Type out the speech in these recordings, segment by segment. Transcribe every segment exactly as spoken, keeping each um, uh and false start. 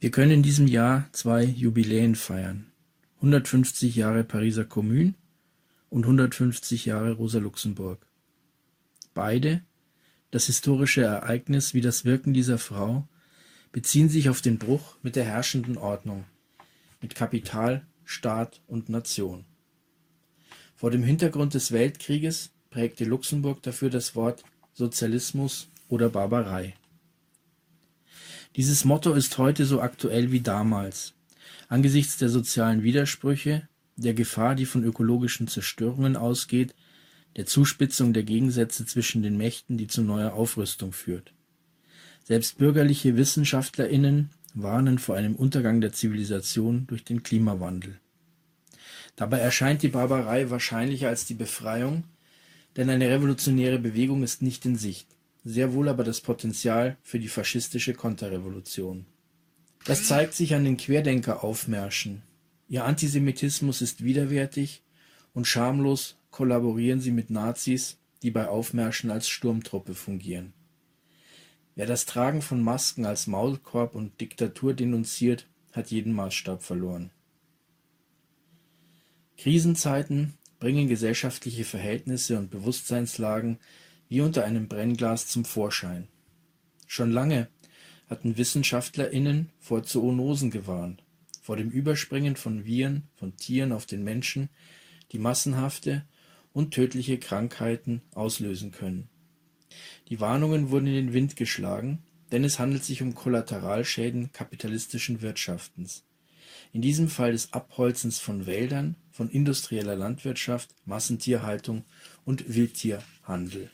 Wir können in diesem Jahr zwei Jubiläen feiern: hundertfünfzig Jahre Pariser Kommune und hundertfünfzig Jahre Rosa Luxemburg. Beide, das historische Ereignis wie das Wirken dieser Frau, beziehen sich auf den Bruch mit der herrschenden Ordnung, mit Kapital, Staat und Nation. Vor dem Hintergrund des Weltkrieges prägte Luxemburg dafür das Wort Sozialismus oder Barbarei. Dieses Motto ist heute so aktuell wie damals. Angesichts der sozialen Widersprüche, der Gefahr, die von ökologischen Zerstörungen ausgeht, der Zuspitzung der Gegensätze zwischen den Mächten, die zu neuer Aufrüstung führt. Selbst bürgerliche WissenschaftlerInnen warnen vor einem Untergang der Zivilisation durch den Klimawandel. Dabei erscheint die Barbarei wahrscheinlicher als die Befreiung, denn eine revolutionäre Bewegung ist nicht in Sicht, sehr wohl aber das Potenzial für die faschistische Konterrevolution. Das zeigt sich an den Querdenker-Aufmärschen. Ihr Antisemitismus ist widerwärtig und schamlos kollaborieren sie mit Nazis, die bei Aufmärschen als Sturmtruppe fungieren. Wer das Tragen von Masken als Maulkorb und Diktatur denunziert, hat jeden Maßstab verloren. Krisenzeiten bringen gesellschaftliche Verhältnisse und Bewusstseinslagen wie unter einem Brennglas zum Vorschein. Schon lange hatten WissenschaftlerInnen vor Zoonosen gewarnt, vor dem Überspringen von Viren von Tieren auf den Menschen, die massenhafte und tödliche Krankheiten auslösen können. Die Warnungen wurden in den Wind geschlagen, denn es handelt sich um Kollateralschäden kapitalistischen Wirtschaftens. In diesem Fall des Abholzens von Wäldern, von industrieller Landwirtschaft, Massentierhaltung und Wildtierhandel.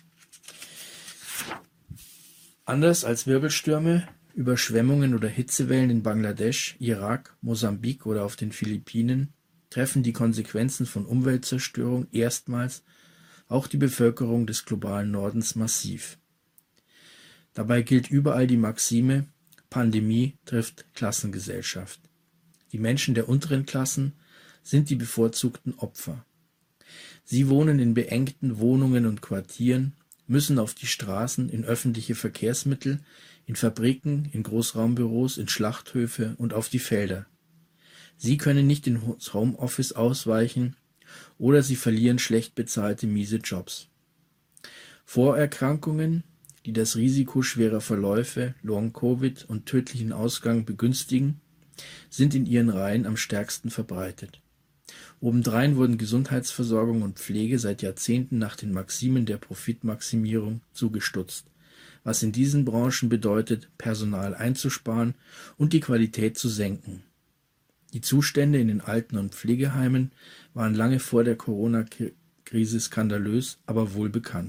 Anders als Wirbelstürme, Überschwemmungen oder Hitzewellen in Bangladesch, Irak, Mosambik oder auf den Philippinen treffen die Konsequenzen von Umweltzerstörung erstmals auch die Bevölkerung des globalen Nordens massiv. Dabei gilt überall die Maxime: Pandemie trifft Klassengesellschaft. Die Menschen der unteren Klassen sind die bevorzugten Opfer. Sie wohnen in beengten Wohnungen und Quartieren, müssen auf die Straßen, in öffentliche Verkehrsmittel, in Fabriken, in Großraumbüros, in Schlachthöfe und auf die Felder. Sie können nicht ins Homeoffice ausweichen oder sie verlieren schlecht bezahlte, miese Jobs. Vorerkrankungen, die das Risiko schwerer Verläufe, Long-Covid und tödlichen Ausgang begünstigen, sind in ihren Reihen am stärksten verbreitet. Obendrein wurden Gesundheitsversorgung und Pflege seit Jahrzehnten nach den Maximen der Profitmaximierung zugestutzt, was in diesen Branchen bedeutet, Personal einzusparen und die Qualität zu senken. Die Zustände in den Alten- und Pflegeheimen waren lange vor der Corona-Krise skandalös, aber wohl bekannt.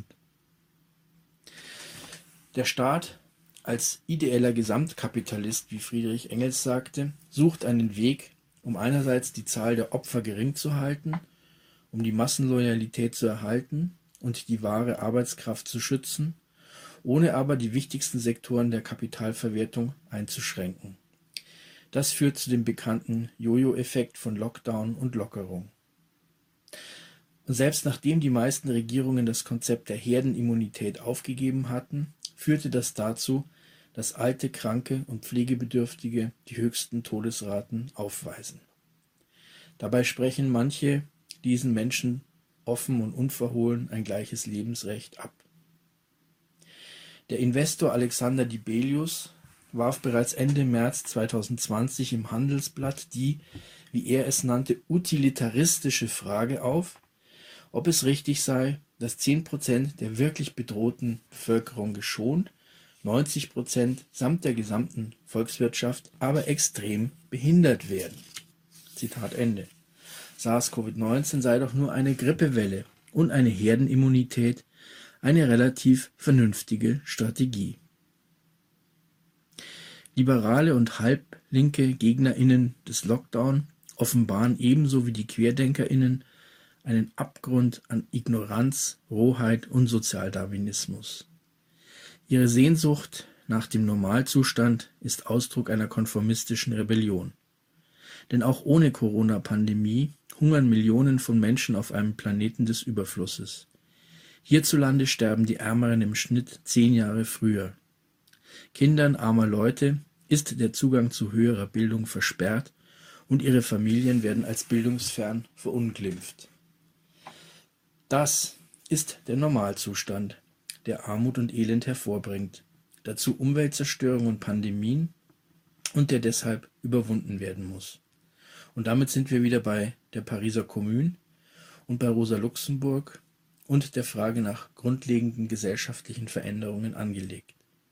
Der Staat, als ideeller Gesamtkapitalist, wie Friedrich Engels sagte, sucht einen Weg, um einerseits die Zahl der Opfer gering zu halten, um die Massenloyalität zu erhalten und die wahre Arbeitskraft zu schützen, ohne aber die wichtigsten Sektoren der Kapitalverwertung einzuschränken. Das führt zu dem bekannten Jojo-Effekt von Lockdown und Lockerung. Und selbst nachdem die meisten Regierungen das Konzept der Herdenimmunität aufgegeben hatten, führte das dazu, dass alte, Kranke und Pflegebedürftige die höchsten Todesraten aufweisen. Dabei sprechen manche diesen Menschen offen und unverhohlen ein gleiches Lebensrecht ab. Der Investor Alexander Dibelius warf bereits Ende März zweitausendzwanzig im Handelsblatt die, wie er es nannte, utilitaristische Frage auf, ob es richtig sei, dass zehn Prozent der wirklich bedrohten Bevölkerung geschont, neunzig Prozent samt der gesamten Volkswirtschaft aber extrem behindert werden. Zitat Ende. SARS-Covid neunzehn sei doch nur eine Grippewelle und eine Herdenimmunität eine relativ vernünftige Strategie. Liberale und halblinke GegnerInnen des Lockdown offenbaren ebenso wie die QuerdenkerInnen einen Abgrund an Ignoranz, Rohheit und Sozialdarwinismus. Ihre Sehnsucht nach dem Normalzustand ist Ausdruck einer konformistischen Rebellion. Denn auch ohne Corona-Pandemie hungern Millionen von Menschen auf einem Planeten des Überflusses. Hierzulande sterben die Ärmeren im Schnitt zehn Jahre früher. Kindern armer Leute ist der Zugang zu höherer Bildung versperrt und ihre Familien werden als bildungsfern verunglimpft. Das ist der Normalzustand, der Armut und Elend hervorbringt, dazu Umweltzerstörung und Pandemien und der deshalb überwunden werden muss. Und damit sind wir wieder bei der Pariser Kommune und bei Rosa Luxemburg und der Frage nach grundlegenden gesellschaftlichen Veränderungen angelegt.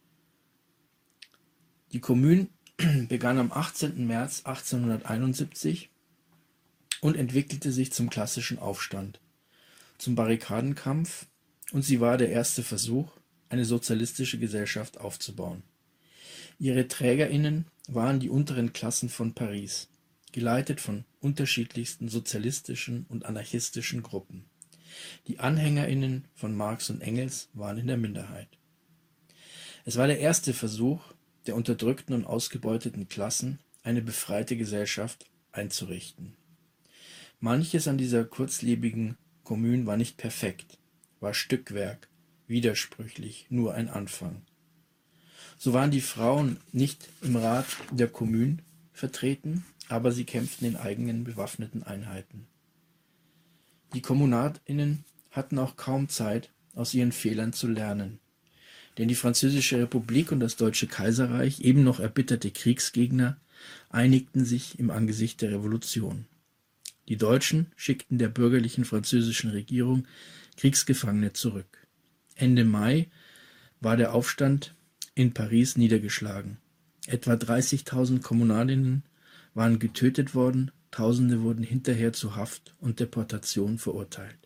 Die Kommune begann am achtzehnten März achtzehnhunderteinundsiebzig und entwickelte sich zum klassischen Aufstand, zum Barrikadenkampf, und sie war der erste Versuch, eine sozialistische Gesellschaft aufzubauen. Ihre TrägerInnen waren die unteren Klassen von Paris, geleitet von unterschiedlichsten sozialistischen und anarchistischen Gruppen. Die AnhängerInnen von Marx und Engels waren in der Minderheit. Es war der erste Versuch der unterdrückten und ausgebeuteten Klassen, eine befreite Gesellschaft einzurichten. Manches an dieser kurzlebigen Kommune war nicht perfekt, war Stückwerk, widersprüchlich, nur ein Anfang. So waren die Frauen nicht im Rat der Kommune vertreten, aber sie kämpften in eigenen bewaffneten Einheiten. Die KommunarInnen hatten auch kaum Zeit, aus ihren Fehlern zu lernen. Denn die Französische Republik und das Deutsche Kaiserreich, eben noch erbitterte Kriegsgegner, einigten sich im Angesicht der Revolution. Die Deutschen schickten der bürgerlichen französischen Regierung Kriegsgefangene zurück. Ende Mai war der Aufstand in Paris niedergeschlagen. Etwa dreißigtausend Kommunardinnen waren getötet worden, Tausende wurden hinterher zu Haft und Deportation verurteilt.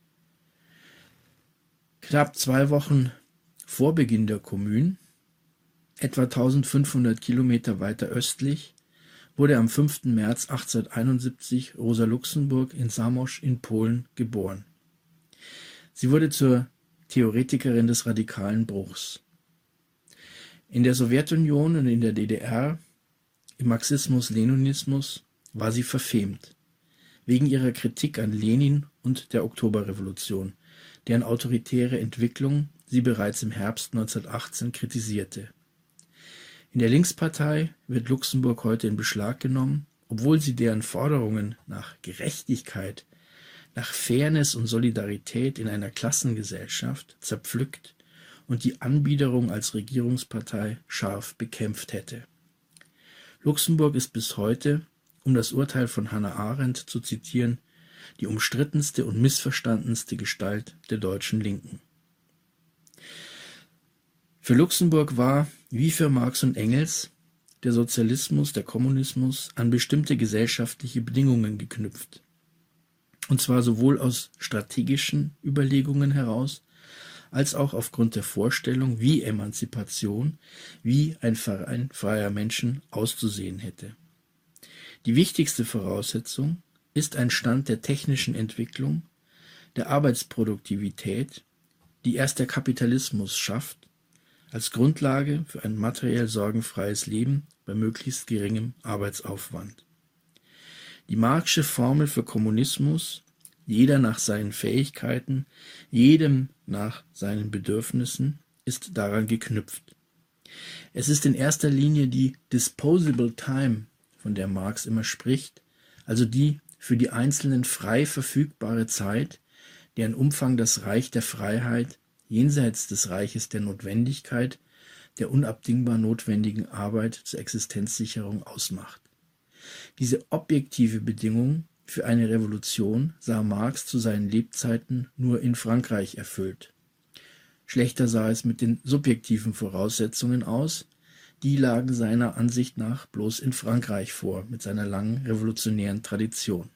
Knapp zwei Wochen vor Beginn der Kommune, etwa eintausendfünfhundert Kilometer weiter östlich, wurde am fünften März achtzehnhunderteinundsiebzig Rosa Luxemburg in Zamość in Polen geboren. Sie wurde zur Theoretikerin des radikalen Bruchs. In der Sowjetunion und in der D D R, im Marxismus-Leninismus, war sie verfemt, wegen ihrer Kritik an Lenin und der Oktoberrevolution, deren autoritäre Entwicklung sie bereits im Herbst neunzehnhundertachtzehn kritisierte. In der Linkspartei wird Luxemburg heute in Beschlag genommen, obwohl sie deren Forderungen nach Gerechtigkeit, nach Fairness und Solidarität in einer Klassengesellschaft zerpflückt und die Anbiederung als Regierungspartei scharf bekämpft hätte. Luxemburg ist bis heute, um das Urteil von Hannah Arendt zu zitieren, die umstrittenste und missverstandenste Gestalt der deutschen Linken. Für Luxemburg war, wie für Marx und Engels, der Sozialismus, der Kommunismus an bestimmte gesellschaftliche Bedingungen geknüpft. Und zwar sowohl aus strategischen Überlegungen heraus, als auch aufgrund der Vorstellung, wie Emanzipation, wie ein Verein freier Menschen auszusehen hätte. Die wichtigste Voraussetzung ist ein Stand der technischen Entwicklung, der Arbeitsproduktivität, die erst der Kapitalismus schafft, als Grundlage für ein materiell sorgenfreies Leben bei möglichst geringem Arbeitsaufwand. Die Marxische Formel für Kommunismus, jeder nach seinen Fähigkeiten, jedem nach seinen Bedürfnissen, ist daran geknüpft. Es ist in erster Linie die disposable time, von der Marx immer spricht, also die für die Einzelnen frei verfügbare Zeit, deren Umfang das Reich der Freiheit jenseits des Reiches der Notwendigkeit, der unabdingbar notwendigen Arbeit zur Existenzsicherung ausmacht. Diese objektive Bedingung für eine Revolution sah Marx zu seinen Lebzeiten nur in Frankreich erfüllt. Schlechter sah es mit den subjektiven Voraussetzungen aus, die lagen seiner Ansicht nach bloß in Frankreich vor, mit seiner langen revolutionären Tradition.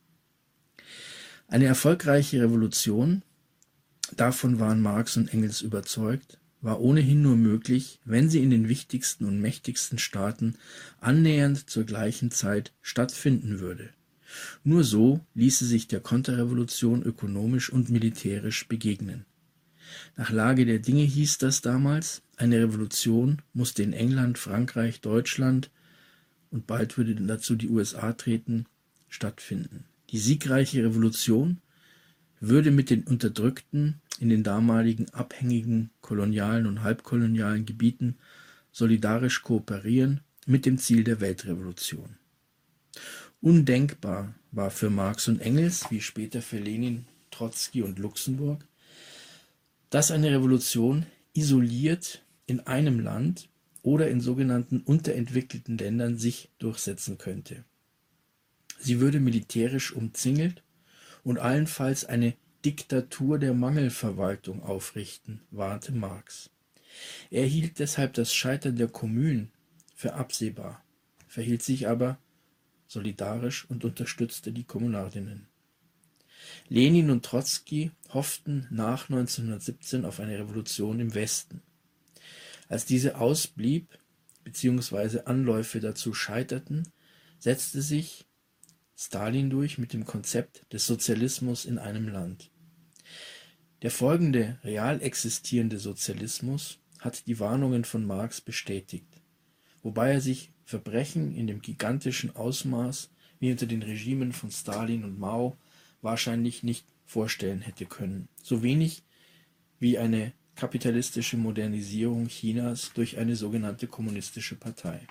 Eine erfolgreiche Revolution, davon waren Marx und Engels überzeugt, war ohnehin nur möglich, wenn sie in den wichtigsten und mächtigsten Staaten annähernd zur gleichen Zeit stattfinden würde. Nur so ließe sich der Konterrevolution ökonomisch und militärisch begegnen. Nach Lage der Dinge hieß das damals, eine Revolution musste in England, Frankreich, Deutschland und bald würde dazu die U S A treten, stattfinden. Die siegreiche Revolution würde mit den Unterdrückten in den damaligen abhängigen kolonialen und halbkolonialen Gebieten solidarisch kooperieren mit dem Ziel der Weltrevolution. Undenkbar war für Marx und Engels, wie später für Lenin, Trotzki und Luxemburg, dass eine Revolution isoliert in einem Land oder in sogenannten unterentwickelten Ländern sich durchsetzen könnte. Sie würde militärisch umzingelt und allenfalls eine Diktatur der Mangelverwaltung aufrichten, warnte Marx. Er hielt deshalb das Scheitern der Kommunen für absehbar, verhielt sich aber solidarisch und unterstützte die Kommunardinnen. Lenin und Trotzki hofften nach neunzehnhundertsiebzehn auf eine Revolution im Westen. Als diese ausblieb bzw. Anläufe dazu scheiterten, setzte sich Stalin durch mit dem Konzept des Sozialismus in einem Land. Der folgende real existierende Sozialismus hat die Warnungen von Marx bestätigt, wobei er sich Verbrechen in dem gigantischen Ausmaß wie unter den Regimen von Stalin und Mao wahrscheinlich nicht vorstellen hätte können, so wenig wie eine kapitalistische Modernisierung Chinas durch eine sogenannte kommunistische Partei.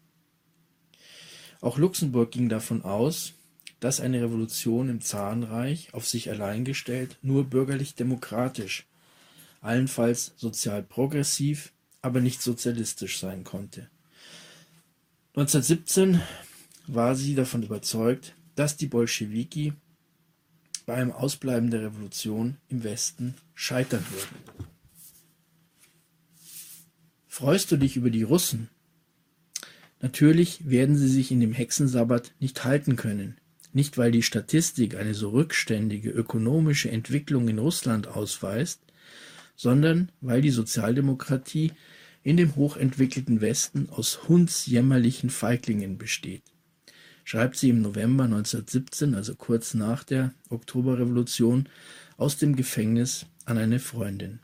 Auch Luxemburg ging davon aus, dass eine Revolution im Zarenreich auf sich allein gestellt nur bürgerlich-demokratisch, allenfalls sozial progressiv, aber nicht sozialistisch sein konnte. neunzehnhundertsiebzehn war sie davon überzeugt, dass die Bolschewiki bei einem Ausbleiben der Revolution im Westen scheitern würden. Freust du dich über die Russen? Natürlich werden sie sich in dem Hexensabbat nicht halten können. Nicht, weil die Statistik eine so rückständige ökonomische Entwicklung in Russland ausweist, sondern weil die Sozialdemokratie in dem hochentwickelten Westen aus hundsjämmerlichen Feiglingen besteht, schreibt sie im November neunzehnhundertsiebzehn, also kurz nach der Oktoberrevolution, aus dem Gefängnis an eine Freundin.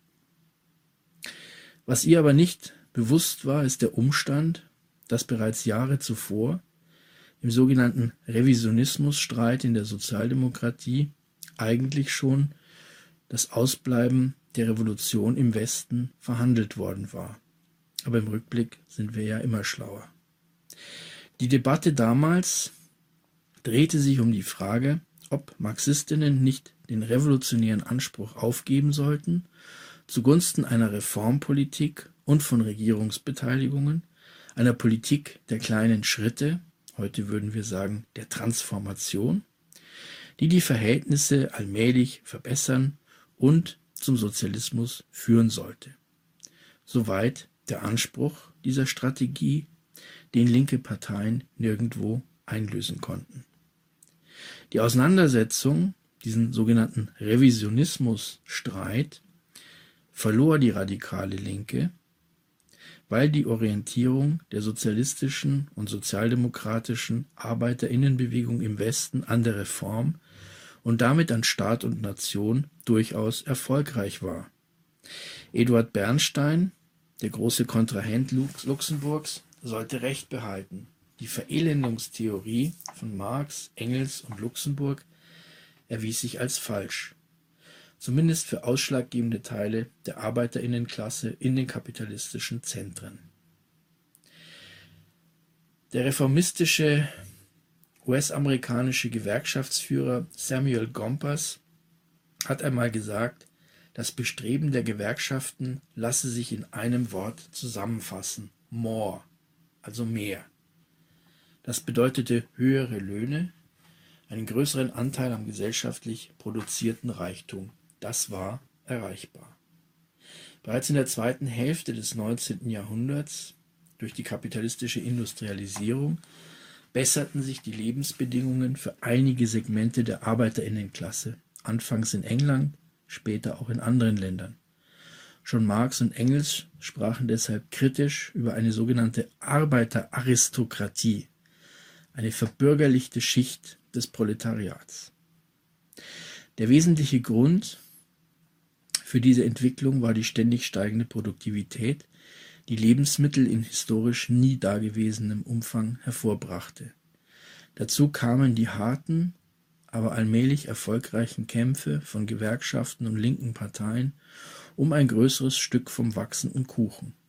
Was ihr aber nicht bewusst war, ist der Umstand, dass bereits Jahre zuvor im sogenannten Revisionismusstreit in der Sozialdemokratie eigentlich schon das Ausbleiben der Revolution im Westen verhandelt worden war. Aber im Rückblick sind wir ja immer schlauer. Die Debatte damals drehte sich um die Frage, ob Marxistinnen nicht den revolutionären Anspruch aufgeben sollten, zugunsten einer Reformpolitik und von Regierungsbeteiligungen, einer Politik der kleinen Schritte, heute würden wir sagen der Transformation, die die Verhältnisse allmählich verbessern und zum Sozialismus führen sollte. Soweit der Anspruch dieser Strategie, den linke Parteien nirgendwo einlösen konnten. Die Auseinandersetzung, diesen sogenannten Revisionismusstreit, verlor die radikale Linke, weil die Orientierung der sozialistischen und sozialdemokratischen Arbeiterinnenbewegung im Westen an der Reform und damit an Staat und Nation durchaus erfolgreich war. Eduard Bernstein, der große Kontrahent Luxemburgs, sollte Recht behalten. Die Verelendungstheorie von Marx, Engels und Luxemburg erwies sich als falsch, zumindest für ausschlaggebende Teile der Arbeiterinnenklasse in den kapitalistischen Zentren. Der reformistische U S-amerikanische Gewerkschaftsführer Samuel Gompers hat einmal gesagt, das Bestreben der Gewerkschaften lasse sich in einem Wort zusammenfassen: more, also mehr. Das bedeutete höhere Löhne, einen größeren Anteil am gesellschaftlich produzierten Reichtum. Das war erreichbar. Bereits in der zweiten Hälfte des neunzehnten Jahrhunderts, durch die kapitalistische Industrialisierung, besserten sich die Lebensbedingungen für einige Segmente der Arbeiterinnenklasse, anfangs in England, später auch in anderen Ländern. Schon Marx und Engels sprachen deshalb kritisch über eine sogenannte Arbeiteraristokratie, eine verbürgerlichte Schicht des Proletariats. Der wesentliche Grund für diese Entwicklung war die ständig steigende Produktivität, die Lebensmittel in historisch nie dagewesenem Umfang hervorbrachte. Dazu kamen die harten, aber allmählich erfolgreichen Kämpfe von Gewerkschaften und linken Parteien um ein größeres Stück vom wachsenden Kuchen.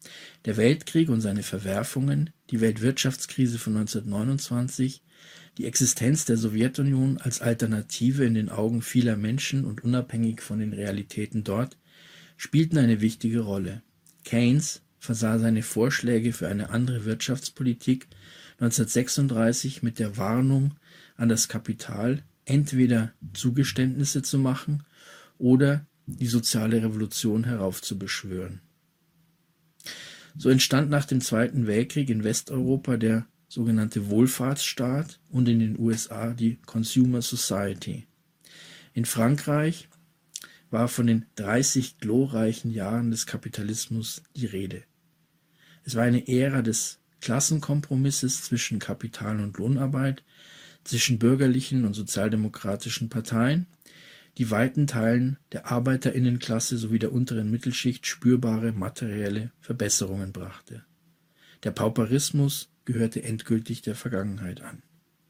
Der Weltkrieg und seine Verwerfungen, die Weltwirtschaftskrise von neunzehnhundertneunundzwanzig, die Existenz der Sowjetunion als Alternative in den Augen vieler Menschen und unabhängig von den Realitäten dort, spielten eine wichtige Rolle. Keynes versah seine Vorschläge für eine andere Wirtschaftspolitik neunzehnhundertsechsunddreißig mit der Warnung an das Kapital, entweder Zugeständnisse zu machen oder die soziale Revolution heraufzubeschwören. So entstand nach dem Zweiten Weltkrieg in Westeuropa der sogenannte Wohlfahrtsstaat und in den U S A die Consumer Society. In Frankreich war von den dreißig glorreichen Jahren des Kapitalismus die Rede. Es war eine Ära des Klassenkompromisses zwischen Kapital und Lohnarbeit, zwischen bürgerlichen und sozialdemokratischen Parteien, die weiten Teilen der Arbeiterinnenklasse sowie der unteren Mittelschicht spürbare materielle Verbesserungen brachte. Der Pauperismus gehörte endgültig der Vergangenheit an.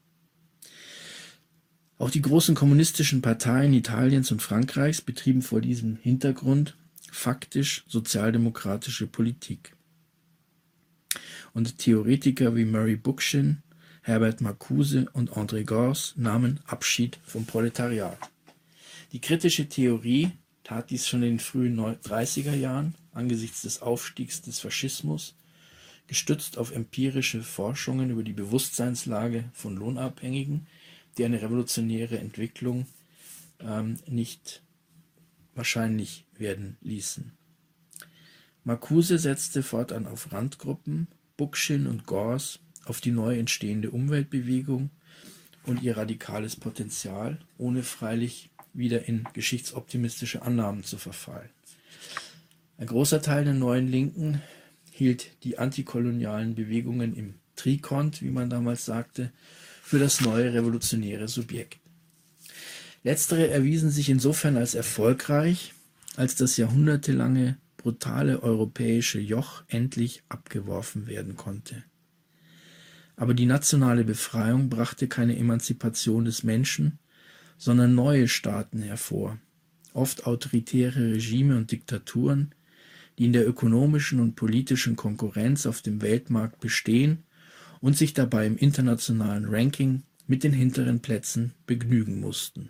Auch die großen kommunistischen Parteien Italiens und Frankreichs betrieben vor diesem Hintergrund faktisch sozialdemokratische Politik. Und Theoretiker wie Murray Bookchin, Herbert Marcuse und André Gorz nahmen Abschied vom Proletariat. Die kritische Theorie tat dies schon in den frühen dreißiger Jahren angesichts des Aufstiegs des Faschismus, gestützt auf empirische Forschungen über die Bewusstseinslage von Lohnabhängigen, die eine revolutionäre Entwicklung ähm, nicht wahrscheinlich werden ließen. Marcuse setzte fortan auf Randgruppen, Bookchin und Gorz auf die neu entstehende Umweltbewegung und ihr radikales Potenzial, ohne freilich wieder in geschichtsoptimistische Annahmen zu verfallen. Ein großer Teil der neuen Linken hielt die antikolonialen Bewegungen im Trikont, wie man damals sagte, für das neue revolutionäre Subjekt. Letztere erwiesen sich insofern als erfolgreich, als das jahrhundertelange brutale europäische Joch endlich abgeworfen werden konnte. Aber die nationale Befreiung brachte keine Emanzipation des Menschen, sondern neue Staaten hervor, oft autoritäre Regime und Diktaturen, die in der ökonomischen und politischen Konkurrenz auf dem Weltmarkt bestehen und sich dabei im internationalen Ranking mit den hinteren Plätzen begnügen mussten.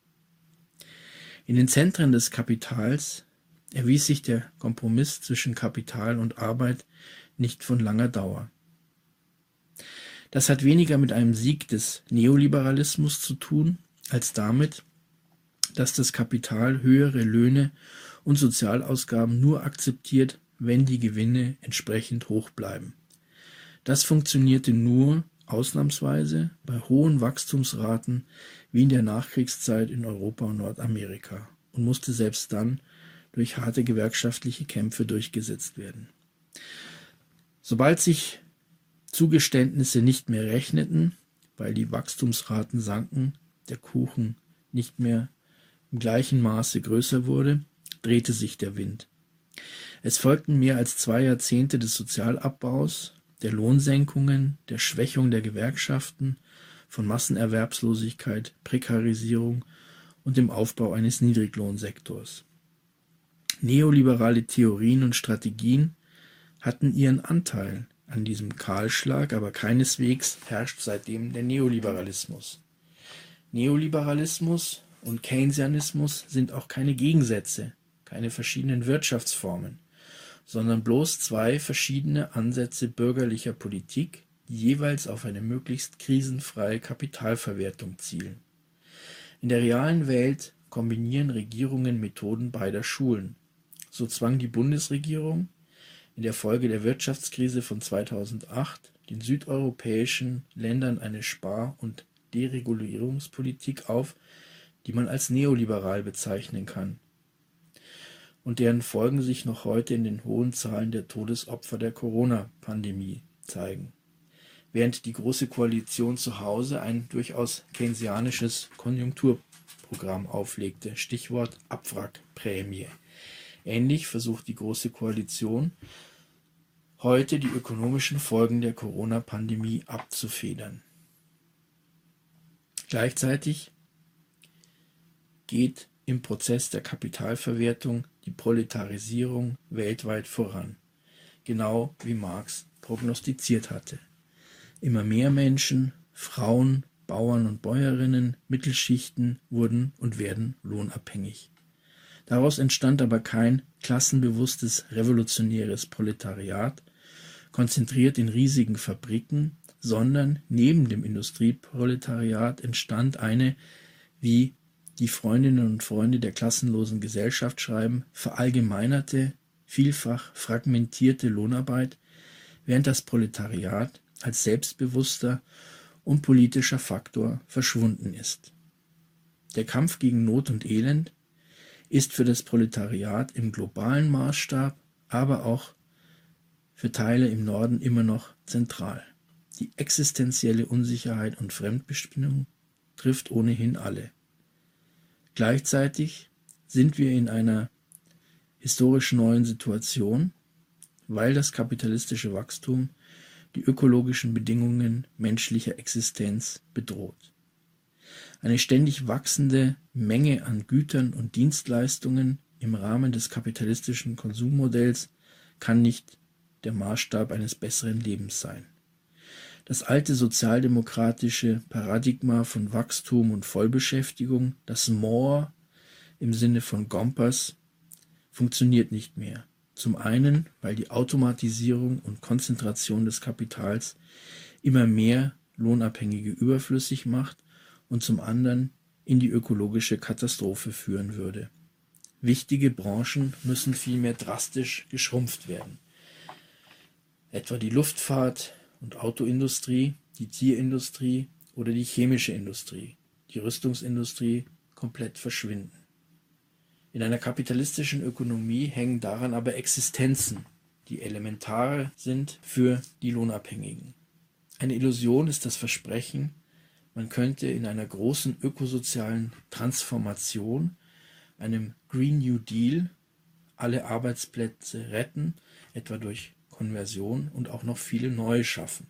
In den Zentren des Kapitals erwies sich der Kompromiss zwischen Kapital und Arbeit nicht von langer Dauer. Das hat weniger mit einem Sieg des Neoliberalismus zu tun, als damit, dass das Kapital höhere Löhne und Sozialausgaben nur akzeptiert, wenn die Gewinne entsprechend hoch bleiben. Das funktionierte nur ausnahmsweise bei hohen Wachstumsraten wie in der Nachkriegszeit in Europa und Nordamerika und musste selbst dann durch harte gewerkschaftliche Kämpfe durchgesetzt werden. Sobald sich Zugeständnisse nicht mehr rechneten, weil die Wachstumsraten sanken, der Kuchen nicht mehr im gleichen Maße größer wurde, drehte sich der Wind. Es folgten mehr als zwei Jahrzehnte des Sozialabbaus, der Lohnsenkungen, der Schwächung der Gewerkschaften, von Massenerwerbslosigkeit, Prekarisierung und dem Aufbau eines Niedriglohnsektors. Neoliberale Theorien und Strategien hatten ihren Anteil an diesem Kahlschlag, aber keineswegs herrscht seitdem der Neoliberalismus. Neoliberalismus und Keynesianismus sind auch keine Gegensätze, keine verschiedenen Wirtschaftsformen, sondern bloß zwei verschiedene Ansätze bürgerlicher Politik, die jeweils auf eine möglichst krisenfreie Kapitalverwertung zielen. In der realen Welt kombinieren Regierungen Methoden beider Schulen. So zwang die Bundesregierung in der Folge der Wirtschaftskrise von zweitausendacht den südeuropäischen Ländern eine Spar- und Deregulierungspolitik auf, die man als neoliberal bezeichnen kann und deren Folgen sich noch heute in den hohen Zahlen der Todesopfer der Corona-Pandemie zeigen. Während die Große Koalition zu Hause ein durchaus keynesianisches Konjunkturprogramm auflegte, Stichwort Abwrackprämie. Ähnlich versucht die Große Koalition heute die ökonomischen Folgen der Corona-Pandemie abzufedern. Gleichzeitig geht im Prozess der Kapitalverwertung die Proletarisierung weltweit voran. genau wie Marx prognostiziert hatte. Immer mehr Menschen, Frauen, Bauern und Bäuerinnen, Mittelschichten wurden und werden lohnabhängig. Daraus entstand aber kein klassenbewusstes, revolutionäres Proletariat, konzentriert in riesigen Fabriken, sondern neben dem Industrieproletariat entstand eine, wie die Freundinnen und Freunde der klassenlosen Gesellschaft schreiben, verallgemeinerte, vielfach fragmentierte Lohnarbeit, während das Proletariat als selbstbewusster und politischer Faktor verschwunden ist. Der Kampf gegen Not und Elend ist für das Proletariat im globalen Maßstab, aber auch für Teile im Norden immer noch zentral. Die existenzielle Unsicherheit und Fremdbestimmung trifft ohnehin alle. Gleichzeitig sind wir in einer historisch neuen Situation, weil das kapitalistische Wachstum die ökologischen Bedingungen menschlicher Existenz bedroht. Eine ständig wachsende Menge an Gütern und Dienstleistungen im Rahmen des kapitalistischen Konsummodells kann nicht der Maßstab eines besseren Lebens sein. Das alte sozialdemokratische Paradigma von Wachstum und Vollbeschäftigung, das More im Sinne von Gompers, funktioniert nicht mehr. Zum einen, weil die Automatisierung und Konzentration des Kapitals immer mehr Lohnabhängige überflüssig macht und zum anderen in die ökologische Katastrophe führen würde. Wichtige Branchen müssen vielmehr drastisch geschrumpft werden. Etwa die Luftfahrt und Autoindustrie, die Tierindustrie oder die chemische Industrie, die Rüstungsindustrie komplett verschwinden. In einer kapitalistischen Ökonomie hängen daran aber Existenzen, die elementar sind für die Lohnabhängigen. Eine Illusion ist das Versprechen, man könnte in einer großen ökosozialen Transformation, einem Green New Deal, alle Arbeitsplätze retten, etwa durch Konversion und auch noch viele neue schaffen.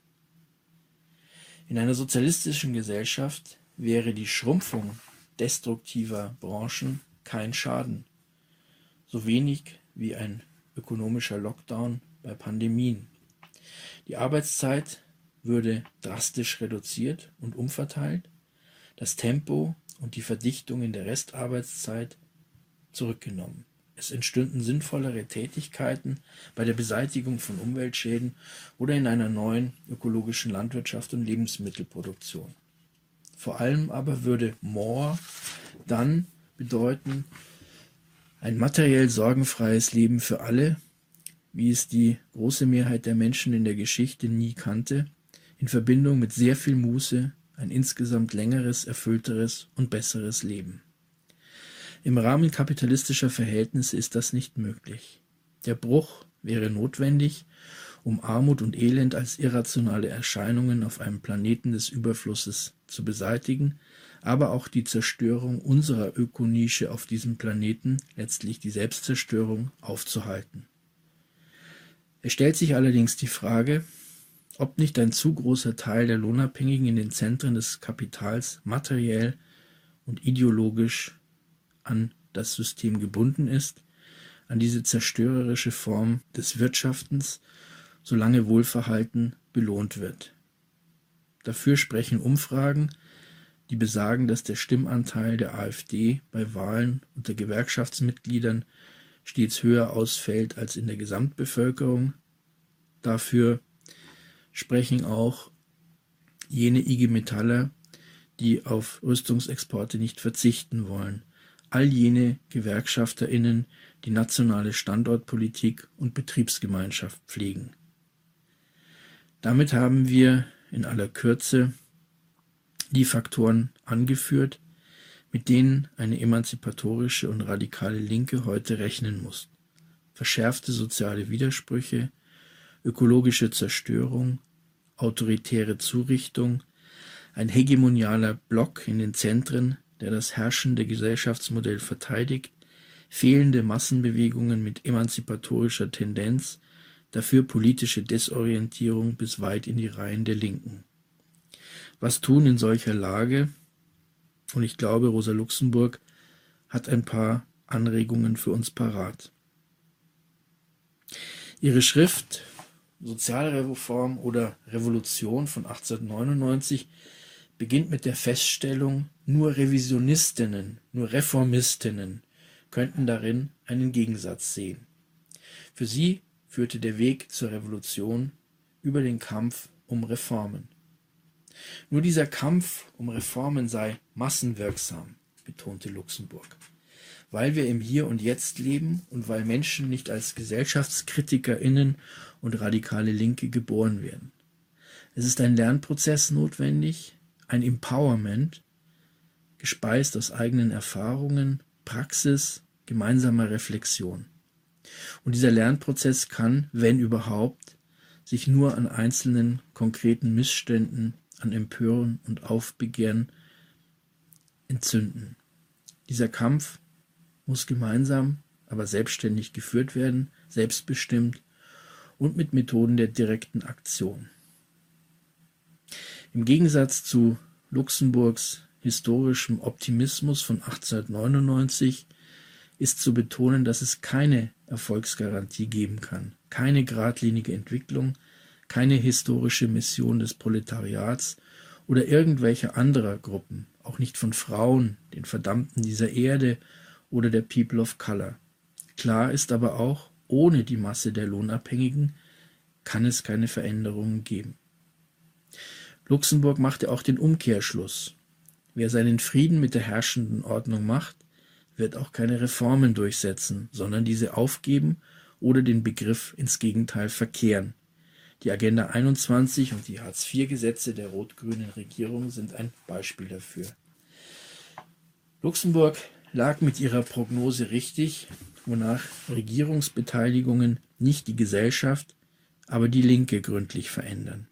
In einer sozialistischen Gesellschaft wäre die Schrumpfung destruktiver Branchen kein Schaden, so wenig wie ein ökonomischer Lockdown bei Pandemien. Die Arbeitszeit würde drastisch reduziert und umverteilt, das Tempo und die Verdichtung in der Restarbeitszeit zurückgenommen. Es entstünden sinnvollere Tätigkeiten bei der Beseitigung von Umweltschäden oder in einer neuen ökologischen Landwirtschaft und Lebensmittelproduktion. Vor allem aber würde More dann bedeuten, ein materiell sorgenfreies Leben für alle, wie es die große Mehrheit der Menschen in der Geschichte nie kannte, in Verbindung mit sehr viel Muße, ein insgesamt längeres, erfüllteres und besseres Leben. Im Rahmen kapitalistischer Verhältnisse ist das nicht möglich. Der Bruch wäre notwendig, um Armut und Elend als irrationale Erscheinungen auf einem Planeten des Überflusses zu beseitigen, aber auch die Zerstörung unserer Ökonische auf diesem Planeten, letztlich die Selbstzerstörung, aufzuhalten. Es stellt sich allerdings die Frage, ob nicht ein zu großer Teil der Lohnabhängigen in den Zentren des Kapitals materiell und ideologisch an das System gebunden ist, an diese zerstörerische Form des Wirtschaftens, solange Wohlverhalten belohnt wird. Dafür sprechen Umfragen, die besagen, dass der Stimmanteil der AfD bei Wahlen unter Gewerkschaftsmitgliedern stets höher ausfällt als in der Gesamtbevölkerung. Dafür sprechen auch jene I G Metaller, die auf Rüstungsexporte nicht verzichten wollen. All jene GewerkschafterInnen, die nationale Standortpolitik und Betriebsgemeinschaft pflegen. Damit haben wir in aller Kürze die Faktoren angeführt, mit denen eine emanzipatorische und radikale Linke heute rechnen muss. Verschärfte soziale Widersprüche, ökologische Zerstörung, autoritäre Zurichtung, ein hegemonialer Block in den Zentren, der das herrschende Gesellschaftsmodell verteidigt, fehlende Massenbewegungen mit emanzipatorischer Tendenz, dafür politische Desorientierung bis weit in die Reihen der Linken. Was tun in solcher Lage? Und ich glaube, Rosa Luxemburg hat ein paar Anregungen für uns parat. Ihre Schrift Sozialreform oder Revolution von achtzehnhundertneunundneunzig beginnt mit der Feststellung, nur Revisionistinnen, nur Reformistinnen könnten darin einen Gegensatz sehen. Für sie führte der Weg zur Revolution über den Kampf um Reformen. Nur dieser Kampf um Reformen sei massenwirksam, betonte Luxemburg, weil wir im Hier und Jetzt leben und weil Menschen nicht als GesellschaftskritikerInnen und radikale Linke geboren werden. Es ist ein Lernprozess notwendig, ein Empowerment, gespeist aus eigenen Erfahrungen, Praxis, gemeinsamer Reflexion. Und dieser Lernprozess kann, wenn überhaupt, sich nur an einzelnen konkreten Missständen, an Empören und Aufbegehren entzünden. Dieser Kampf muss gemeinsam, aber selbstständig geführt werden, selbstbestimmt und mit Methoden der direkten Aktion. Im Gegensatz zu Luxemburgs historischem Optimismus von achtzehnhundertneunundneunzig ist zu betonen, dass es keine Erfolgsgarantie geben kann, keine geradlinige Entwicklung, keine historische Mission des Proletariats oder irgendwelcher anderer Gruppen, auch nicht von Frauen, den Verdammten dieser Erde oder der People of Color. Klar ist aber auch, ohne die Masse der Lohnabhängigen kann es keine Veränderungen geben. Luxemburg machte auch den Umkehrschluss. Wer seinen Frieden mit der herrschenden Ordnung macht, wird auch keine Reformen durchsetzen, sondern diese aufgeben oder den Begriff ins Gegenteil verkehren. Die Agenda einundzwanzig und die Hartz vier Gesetze der rot-grünen Regierung sind ein Beispiel dafür. Luxemburg lag mit ihrer Prognose richtig, wonach Regierungsbeteiligungen nicht die Gesellschaft, aber die Linke gründlich verändern.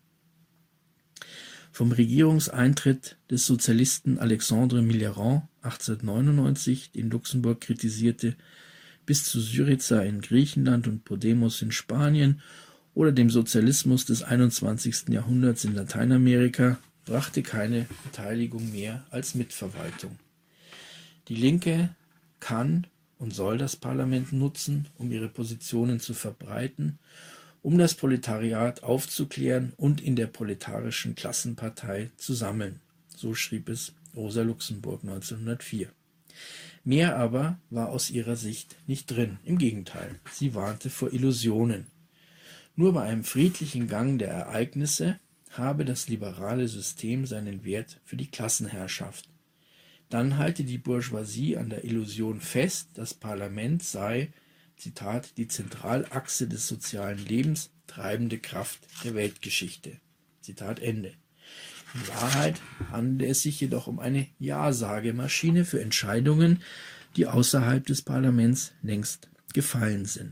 Vom Regierungseintritt des Sozialisten Alexandre Millerand achtzehnhundertneunundneunzig, den Luxemburg kritisierte, bis zu Syriza in Griechenland und Podemos in Spanien oder dem Sozialismus des einundzwanzigsten Jahrhunderts in Lateinamerika, brachte keine Beteiligung mehr als Mitverwaltung. Die Linke kann und soll das Parlament nutzen, um ihre Positionen zu verbreiten, um das Proletariat aufzuklären und in der proletarischen Klassenpartei zu sammeln. So schrieb es Rosa Luxemburg neunzehnhundertvier. Mehr aber war aus ihrer Sicht nicht drin. Im Gegenteil, sie warnte vor Illusionen. Nur bei einem friedlichen Gang der Ereignisse habe das liberale System seinen Wert für die Klassenherrschaft. Dann halte die Bourgeoisie an der Illusion fest, das Parlament sei, Zitat, die Zentralachse des sozialen Lebens, treibende Kraft der Weltgeschichte. Zitat Ende. In Wahrheit handelt es sich jedoch um eine Ja-Sage-Maschine für Entscheidungen, die außerhalb des Parlaments längst gefallen sind.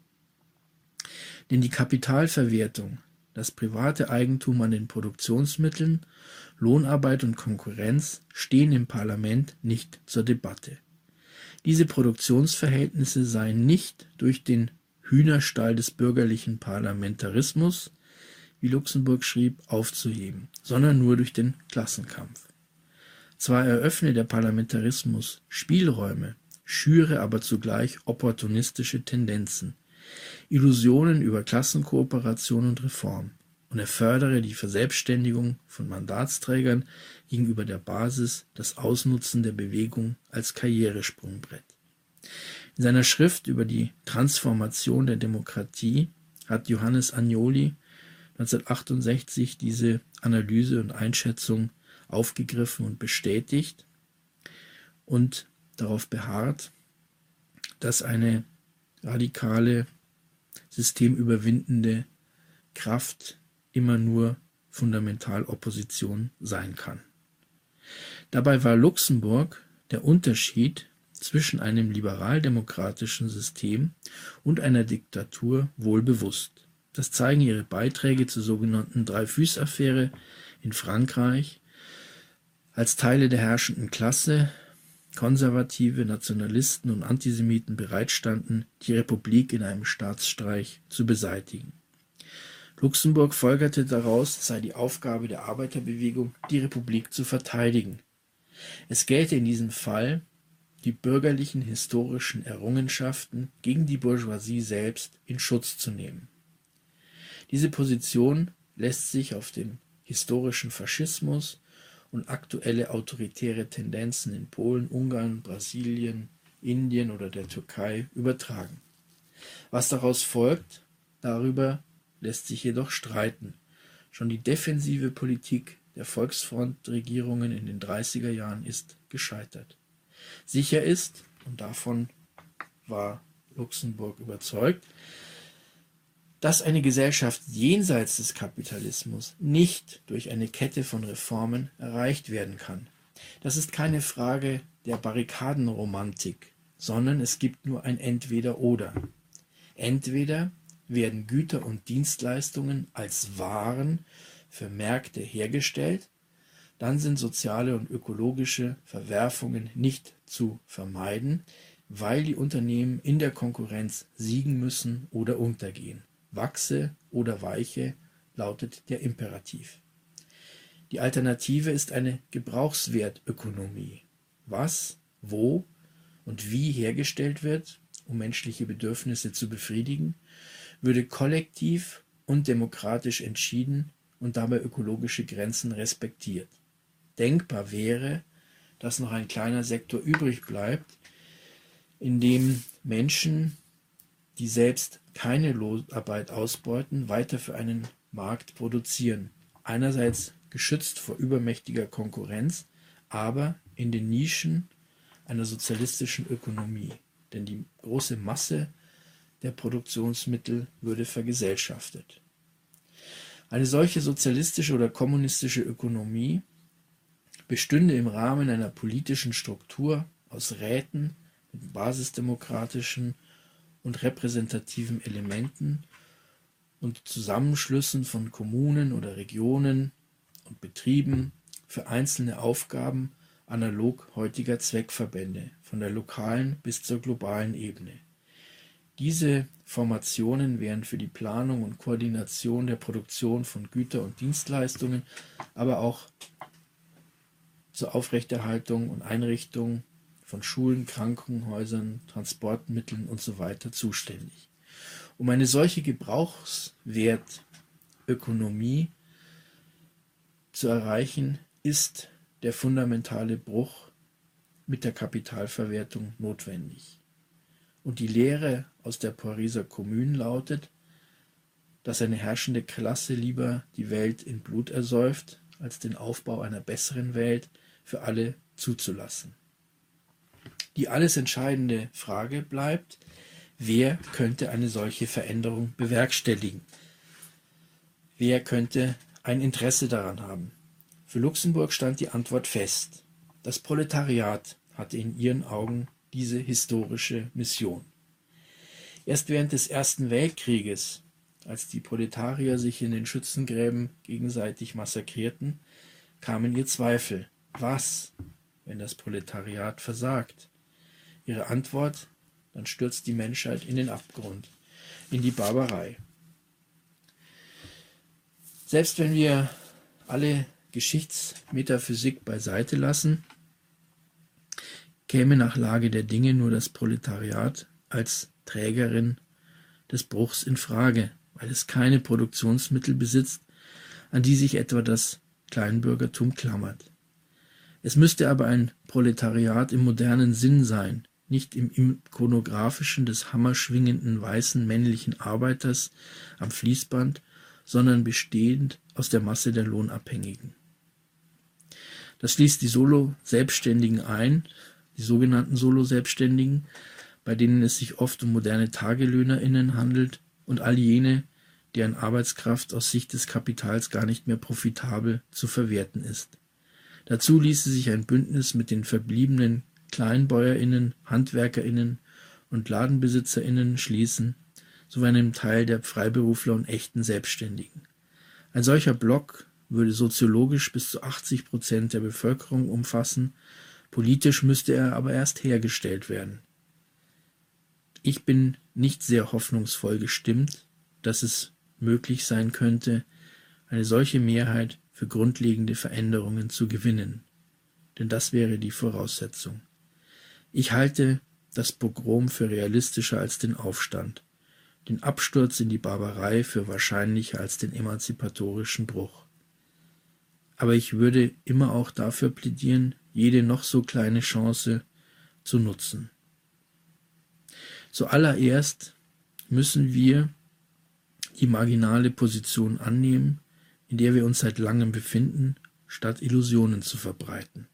Denn die Kapitalverwertung, das private Eigentum an den Produktionsmitteln, Lohnarbeit und Konkurrenz stehen im Parlament nicht zur Debatte. Diese Produktionsverhältnisse seien nicht durch den Hühnerstall des bürgerlichen Parlamentarismus, wie Luxemburg schrieb, aufzuheben, sondern nur durch den Klassenkampf. Zwar eröffne der Parlamentarismus Spielräume, schüre aber zugleich opportunistische Tendenzen, Illusionen über Klassenkooperation und Reform, und er fördere die Verselbstständigung von Mandatsträgern gegenüber der Basis, das Ausnutzen der Bewegung als Karrieresprungbrett. In seiner Schrift über die Transformation der Demokratie hat Johannes Agnoli neunzehnhundertachtundsechzig diese Analyse und Einschätzung aufgegriffen und bestätigt und darauf beharrt, dass eine radikale, systemüberwindende Kraft immer nur Fundamentalopposition sein kann. Dabei war Luxemburg der Unterschied zwischen einem liberal-demokratischen System und einer Diktatur wohl bewusst. Das zeigen ihre Beiträge zur sogenannten Dreyfus-Affäre in Frankreich, als Teile der herrschenden Klasse, Konservative, Nationalisten und Antisemiten bereitstanden, die Republik in einem Staatsstreich zu beseitigen. Luxemburg folgerte daraus, es sei die Aufgabe der Arbeiterbewegung, die Republik zu verteidigen. Es gelte in diesem Fall, die bürgerlichen historischen Errungenschaften gegen die Bourgeoisie selbst in Schutz zu nehmen. Diese Position lässt sich auf den historischen Faschismus und aktuelle autoritäre Tendenzen in Polen, Ungarn, Brasilien, Indien oder der Türkei übertragen. Was daraus folgt, darüber lässt sich jedoch streiten. Schon die defensive Politik der Volksfrontregierungen in den dreißiger Jahren ist gescheitert. Sicher ist, und davon war Luxemburg überzeugt, dass eine Gesellschaft jenseits des Kapitalismus nicht durch eine Kette von Reformen erreicht werden kann. Das ist keine Frage der Barrikadenromantik, sondern es gibt nur ein Entweder-Oder. Entweder werden Güter und Dienstleistungen als Waren für Märkte hergestellt, dann sind soziale und ökologische Verwerfungen nicht zu vermeiden, weil die Unternehmen in der Konkurrenz siegen müssen oder untergehen. Wachse oder weiche, lautet der Imperativ. Die Alternative ist eine Gebrauchswertökonomie. Was, wo und wie hergestellt wird, um menschliche Bedürfnisse zu befriedigen, würde kollektiv und demokratisch entschieden und dabei ökologische Grenzen respektiert. Denkbar wäre, dass noch ein kleiner Sektor übrig bleibt, in dem Menschen, die selbst keine Lohnarbeit ausbeuten, weiter für einen Markt produzieren. Einerseits geschützt vor übermächtiger Konkurrenz, aber in den Nischen einer sozialistischen Ökonomie. Denn die große Masse der Produktionsmittel würde vergesellschaftet. Eine solche sozialistische oder kommunistische Ökonomie bestünde im Rahmen einer politischen Struktur aus Räten mit basisdemokratischen und repräsentativen Elementen und Zusammenschlüssen von Kommunen oder Regionen und Betrieben für einzelne Aufgaben analog heutiger Zweckverbände, von der lokalen bis zur globalen Ebene. Diese Formationen wären für die Planung und Koordination der Produktion von Güter- und Dienstleistungen, aber auch zur Aufrechterhaltung und Einrichtung von Schulen, Krankenhäusern, Transportmitteln usw. zuständig. Um eine solche Gebrauchswertökonomie zu erreichen, ist der fundamentale Bruch mit der Kapitalverwertung notwendig. Und die Lehre aus der Pariser Kommune lautet, dass eine herrschende Klasse lieber die Welt in Blut ersäuft, als den Aufbau einer besseren Welt für alle zuzulassen. Die alles entscheidende Frage bleibt, wer könnte eine solche Veränderung bewerkstelligen? Wer könnte ein Interesse daran haben? Für Luxemburg stand die Antwort fest. Das Proletariat hatte in ihren Augen diese historische Mission. Erst während des Ersten Weltkrieges, als die Proletarier sich in den Schützengräben gegenseitig massakrierten, kamen ihr Zweifel. Was, wenn das Proletariat versagt? Ihre Antwort: dann stürzt die Menschheit in den Abgrund, in die Barbarei. Selbst wenn wir alle Geschichtsmetaphysik beiseite lassen, käme nach Lage der Dinge nur das Proletariat als Trägerin des Bruchs in Frage, weil es keine Produktionsmittel besitzt, an die sich etwa das Kleinbürgertum klammert. Es müsste aber ein Proletariat im modernen Sinn sein, nicht im ikonografischen des hammerschwingenden weißen männlichen Arbeiters am Fließband, sondern bestehend aus der Masse der Lohnabhängigen. Das schließt die Solo-Selbstständigen ein, die sogenannten Solo-Selbstständigen, bei denen es sich oft um moderne TagelöhnerInnen handelt, und all jene, deren Arbeitskraft aus Sicht des Kapitals gar nicht mehr profitabel zu verwerten ist. Dazu ließe sich ein Bündnis mit den verbliebenen KleinbäuerInnen, HandwerkerInnen und LadenbesitzerInnen schließen, sowie einem Teil der Freiberufler und echten Selbstständigen. Ein solcher Block würde soziologisch bis zu achtzig Prozent der Bevölkerung umfassen, politisch müsste er aber erst hergestellt werden. Ich bin nicht sehr hoffnungsvoll gestimmt, dass es möglich sein könnte, eine solche Mehrheit für grundlegende Veränderungen zu gewinnen. Denn das wäre die Voraussetzung. Ich halte das Pogrom für realistischer als den Aufstand. den Absturz in die Barbarei für wahrscheinlicher als den emanzipatorischen Bruch. Aber ich würde immer auch dafür plädieren, jede noch so kleine Chance zu nutzen. Zuallererst müssen wir die marginale Position annehmen, in der wir uns seit langem befinden, statt Illusionen zu verbreiten.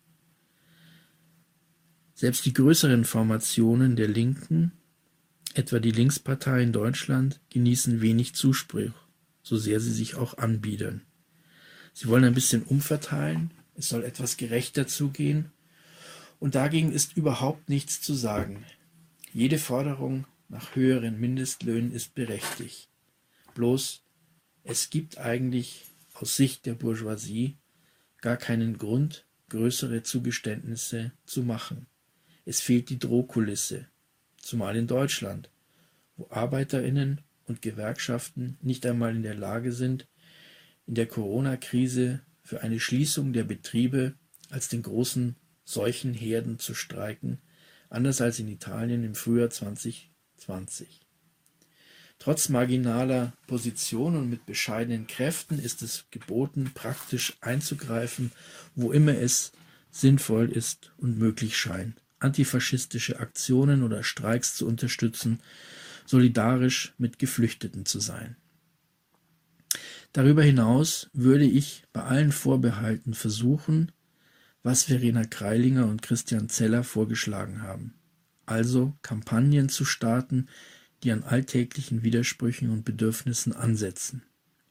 Selbst die größeren Formationen der Linken, etwa die Linkspartei in Deutschland, genießen wenig Zuspruch, so sehr sie sich auch anbiedern. Sie wollen ein bisschen umverteilen, es soll etwas gerechter zugehen, und dagegen ist überhaupt nichts zu sagen. Jede Forderung nach höheren Mindestlöhnen ist berechtigt. Bloß, es gibt eigentlich aus Sicht der Bourgeoisie gar keinen Grund, größere Zugeständnisse zu machen. Es fehlt die Drohkulisse, zumal in Deutschland, wo ArbeiterInnen und Gewerkschaften nicht einmal in der Lage sind, in der Corona-Krise für eine Schließung der Betriebe als den großen Seuchenherden zu streiken, anders als in Italien im Frühjahr zwanzig zwanzig. Trotz marginaler Position und mit bescheidenen Kräften ist es geboten, praktisch einzugreifen, wo immer es sinnvoll ist und möglich scheint, antifaschistische Aktionen oder Streiks zu unterstützen, solidarisch mit Geflüchteten zu sein. Darüber hinaus würde ich bei allen Vorbehalten versuchen, was Verena Greilinger und Christian Zeller vorgeschlagen haben, also Kampagnen zu starten, die an alltäglichen Widersprüchen und Bedürfnissen ansetzen.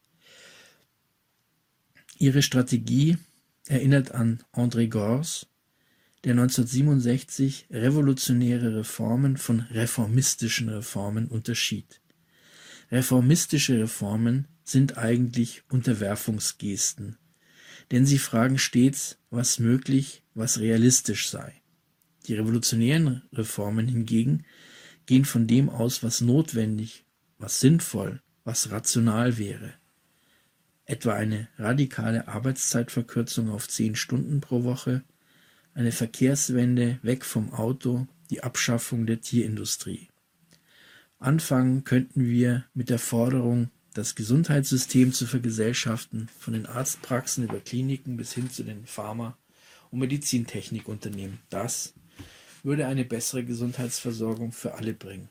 Ihre Strategie erinnert an André Gorz, der neunzehnhundertsiebenundsechzig revolutionäre Reformen von reformistischen Reformen unterschied. Reformistische Reformen sind eigentlich Unterwerfungsgesten, denn sie fragen stets, was möglich, was realistisch sei. Die revolutionären Reformen hingegen gehen von dem aus, was notwendig, was sinnvoll, was rational wäre. Etwa eine radikale Arbeitszeitverkürzung auf zehn Stunden pro Woche, eine Verkehrswende weg vom Auto, die Abschaffung der Tierindustrie. Anfangen könnten wir mit der Forderung, das Gesundheitssystem zu vergesellschaften, von den Arztpraxen über Kliniken bis hin zu den Pharma- und Medizintechnikunternehmen. Das würde eine bessere Gesundheitsversorgung für alle bringen.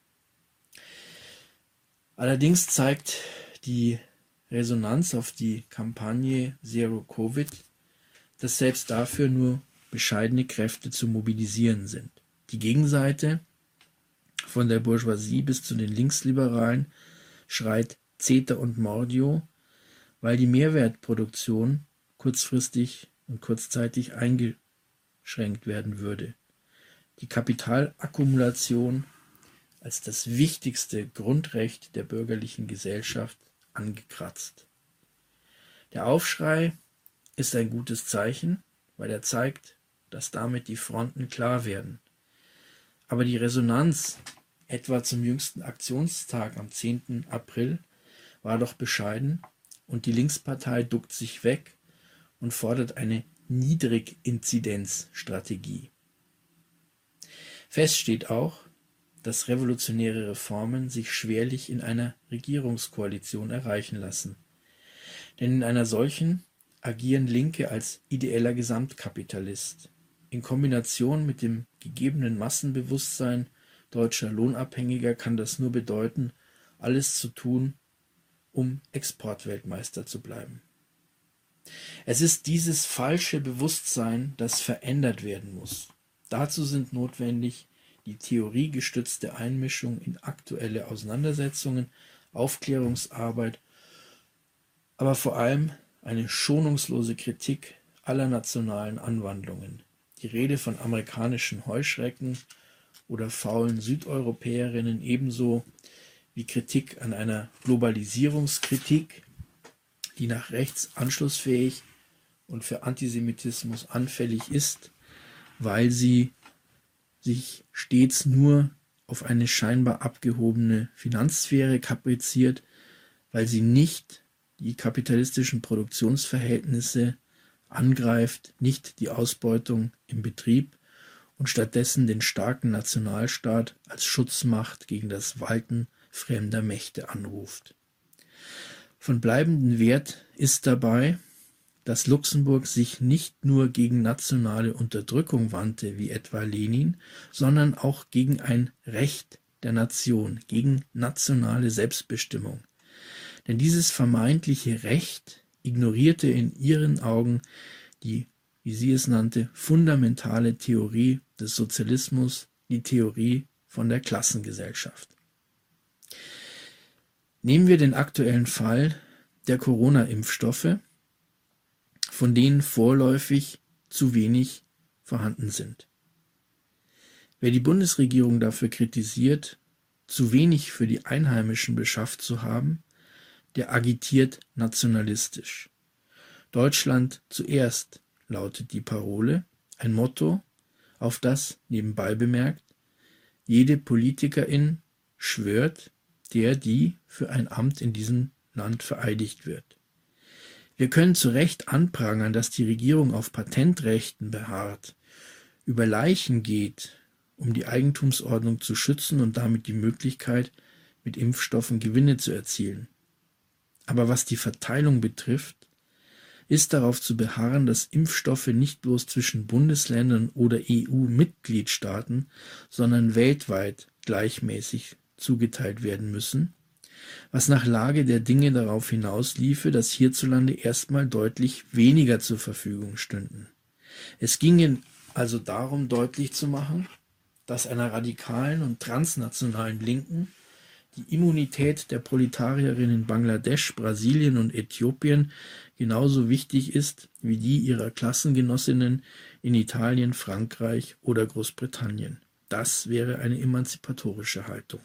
Allerdings zeigt die Resonanz auf die Kampagne Zero Covid, dass selbst dafür nur bescheidene Kräfte zu mobilisieren sind. Die Gegenseite, von der Bourgeoisie bis zu den Linksliberalen, schreit Zeter und Mordio, weil die Mehrwertproduktion kurzfristig und kurzzeitig eingeschränkt werden würde. Die Kapitalakkumulation als das wichtigste Grundrecht der bürgerlichen Gesellschaft angekratzt. Der Aufschrei ist ein gutes Zeichen, weil er zeigt, dass damit die Fronten klar werden. Aber die Resonanz, etwa zum jüngsten Aktionstag am zehnten April, war doch bescheiden und die Linkspartei duckt sich weg und fordert eine Niedriginzidenzstrategie. Fest steht auch, dass revolutionäre Reformen sich schwerlich in einer Regierungskoalition erreichen lassen. Denn in einer solchen agieren Linke als ideeller Gesamtkapitalist. In Kombination mit dem gegebenen Massenbewusstsein deutscher Lohnabhängiger kann das nur bedeuten, alles zu tun, um Exportweltmeister zu bleiben. Es ist dieses falsche Bewusstsein, das verändert werden muss. Dazu sind notwendig die theoriegestützte Einmischung in aktuelle Auseinandersetzungen, Aufklärungsarbeit, aber vor allem eine schonungslose Kritik aller nationalen Anwandlungen. Die Rede von amerikanischen Heuschrecken oder faulen Südeuropäerinnen ebenso wie Kritik an einer Globalisierungskritik, die nach rechts anschlussfähig und für Antisemitismus anfällig ist, weil sie sich stets nur auf eine scheinbar abgehobene Finanzsphäre kapriziert, weil sie nicht die kapitalistischen Produktionsverhältnisse angreift, nicht die Ausbeutung im Betrieb und stattdessen den starken Nationalstaat als Schutzmacht gegen das Walten fremder Mächte anruft. Von bleibendem Wert ist dabei, dass Luxemburg sich nicht nur gegen nationale Unterdrückung wandte, wie etwa Lenin, sondern auch gegen ein Recht der Nation, gegen nationale Selbstbestimmung. Denn dieses vermeintliche Recht ignorierte in ihren Augen die, wie sie es nannte, fundamentale Theorie des Sozialismus, die Theorie von der Klassengesellschaft. Nehmen wir den aktuellen Fall der Corona-Impfstoffe, von denen vorläufig zu wenig vorhanden sind. Wer die Bundesregierung dafür kritisiert, zu wenig für die Einheimischen beschafft zu haben, der agitiert nationalistisch. Deutschland zuerst lautet die Parole, ein Motto, auf das, nebenbei bemerkt, jede Politikerin schwört, der die für ein Amt in diesem Land vereidigt wird. Wir können zu Recht anprangern, dass die Regierung auf Patentrechten beharrt, über Leichen geht, um die Eigentumsordnung zu schützen und damit die Möglichkeit, mit Impfstoffen Gewinne zu erzielen. Aber was die Verteilung betrifft, ist darauf zu beharren, dass Impfstoffe nicht bloß zwischen Bundesländern oder E U-Mitgliedstaaten, sondern weltweit gleichmäßig zugeteilt werden müssen, was nach Lage der Dinge darauf hinausliefe, dass hierzulande erstmal deutlich weniger zur Verfügung stünden. Es ginge also darum, deutlich zu machen, dass einer radikalen und transnationalen Linken die Immunität der Proletarierinnen in Bangladesch, Brasilien und Äthiopien genauso wichtig ist wie die ihrer Klassengenossinnen in Italien, Frankreich oder Großbritannien. Das wäre eine emanzipatorische Haltung.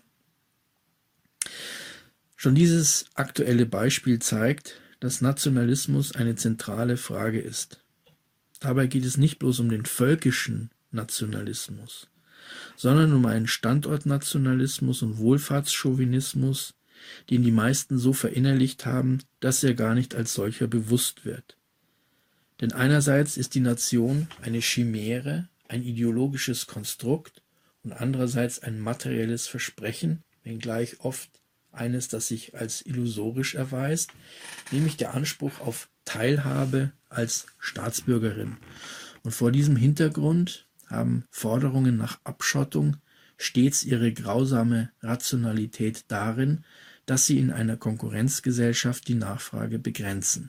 Schon dieses aktuelle Beispiel zeigt, dass Nationalismus eine zentrale Frage ist. Dabei geht es nicht bloß um den völkischen Nationalismus, sondern um einen Standortnationalismus und Wohlfahrtschauvinismus, den die meisten so verinnerlicht haben, dass er gar nicht als solcher bewusst wird. Denn einerseits ist die Nation eine Chimäre, ein ideologisches Konstrukt und andererseits ein materielles Versprechen, wenngleich oft eines, das sich als illusorisch erweist, nämlich der Anspruch auf Teilhabe als Staatsbürgerin. Und vor diesem Hintergrund haben Forderungen nach Abschottung stets ihre grausame Rationalität darin, dass sie in einer Konkurrenzgesellschaft die Nachfrage begrenzen.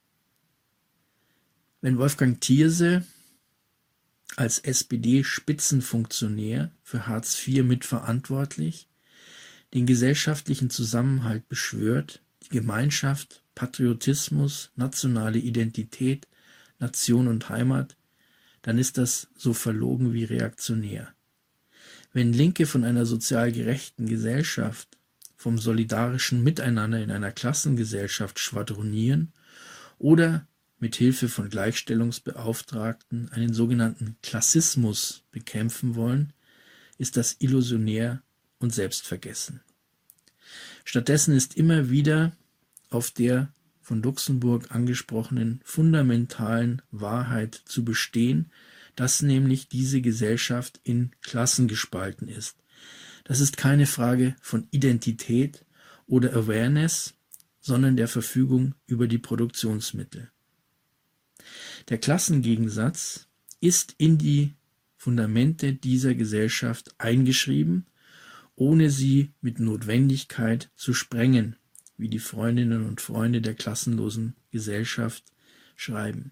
Wenn Wolfgang Thierse als S P D-Spitzenfunktionär für Hartz vier mitverantwortlich den gesellschaftlichen Zusammenhalt beschwört, die Gemeinschaft, Patriotismus, nationale Identität, Nation und Heimat, dann ist das so verlogen wie reaktionär. Wenn Linke von einer sozial gerechten Gesellschaft, vom solidarischen Miteinander in einer Klassengesellschaft schwadronieren oder mit Hilfe von Gleichstellungsbeauftragten einen sogenannten Klassismus bekämpfen wollen, ist das illusionär und selbstvergessen. Stattdessen ist immer wieder auf der von Luxemburg angesprochenen fundamentalen Wahrheit zu bestehen, dass nämlich diese Gesellschaft in Klassen gespalten ist. Das ist keine Frage von Identität oder Awareness, sondern der Verfügung über die Produktionsmittel. Der Klassengegensatz ist in die Fundamente dieser Gesellschaft eingeschrieben, ohne sie mit Notwendigkeit zu sprengen, wie die Freundinnen und Freunde der klassenlosen Gesellschaft schreiben.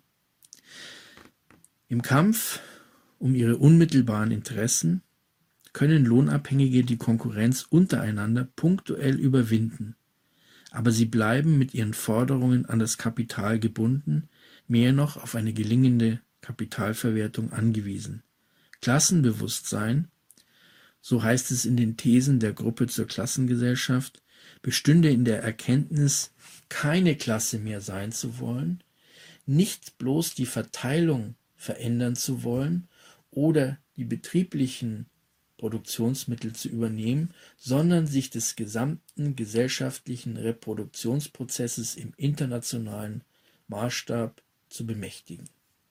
Im Kampf um ihre unmittelbaren Interessen können Lohnabhängige die Konkurrenz untereinander punktuell überwinden, aber sie bleiben mit ihren Forderungen an das Kapital gebunden, mehr noch auf eine gelingende Kapitalverwertung angewiesen. Klassenbewusstsein, so heißt es in den Thesen der Gruppe zur Klassengesellschaft, bestünde in der Erkenntnis, keine Klasse mehr sein zu wollen, nicht bloß die Verteilung verändern zu wollen oder die betrieblichen Produktionsmittel zu übernehmen, sondern sich des gesamten gesellschaftlichen Reproduktionsprozesses im internationalen Maßstab zu bemächtigen.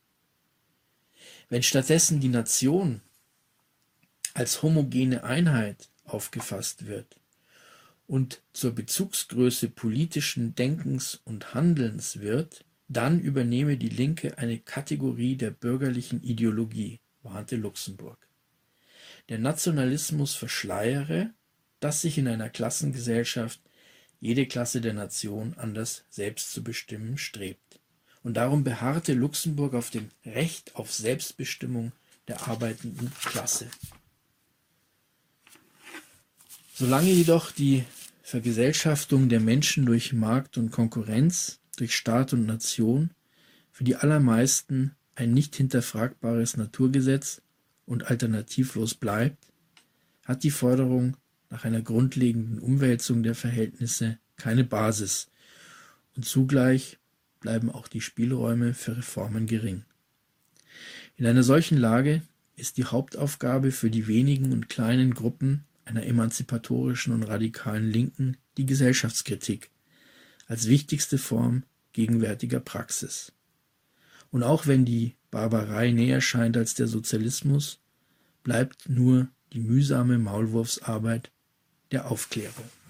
Wenn stattdessen die Nation als homogene Einheit aufgefasst wird und zur Bezugsgröße politischen Denkens und Handelns wird, dann übernehme die Linke eine Kategorie der bürgerlichen Ideologie, warnte Luxemburg. Der Nationalismus verschleiere, dass sich in einer Klassengesellschaft jede Klasse der Nation an das Selbst zu bestimmen strebt. Und darum beharrte Luxemburg auf dem Recht auf Selbstbestimmung der arbeitenden Klasse. Solange jedoch die Vergesellschaftung der Menschen durch Markt und Konkurrenz, durch Staat und Nation für die allermeisten ein nicht hinterfragbares Naturgesetz und alternativlos bleibt, hat die Forderung nach einer grundlegenden Umwälzung der Verhältnisse keine Basis und zugleich bleiben auch die Spielräume für Reformen gering. In einer solchen Lage ist die Hauptaufgabe für die wenigen und kleinen Gruppen einer emanzipatorischen und radikalen Linken die Gesellschaftskritik als wichtigste Form gegenwärtiger Praxis. Und auch wenn die Barbarei näher scheint als der Sozialismus, bleibt nur die mühsame Maulwurfsarbeit der Aufklärung.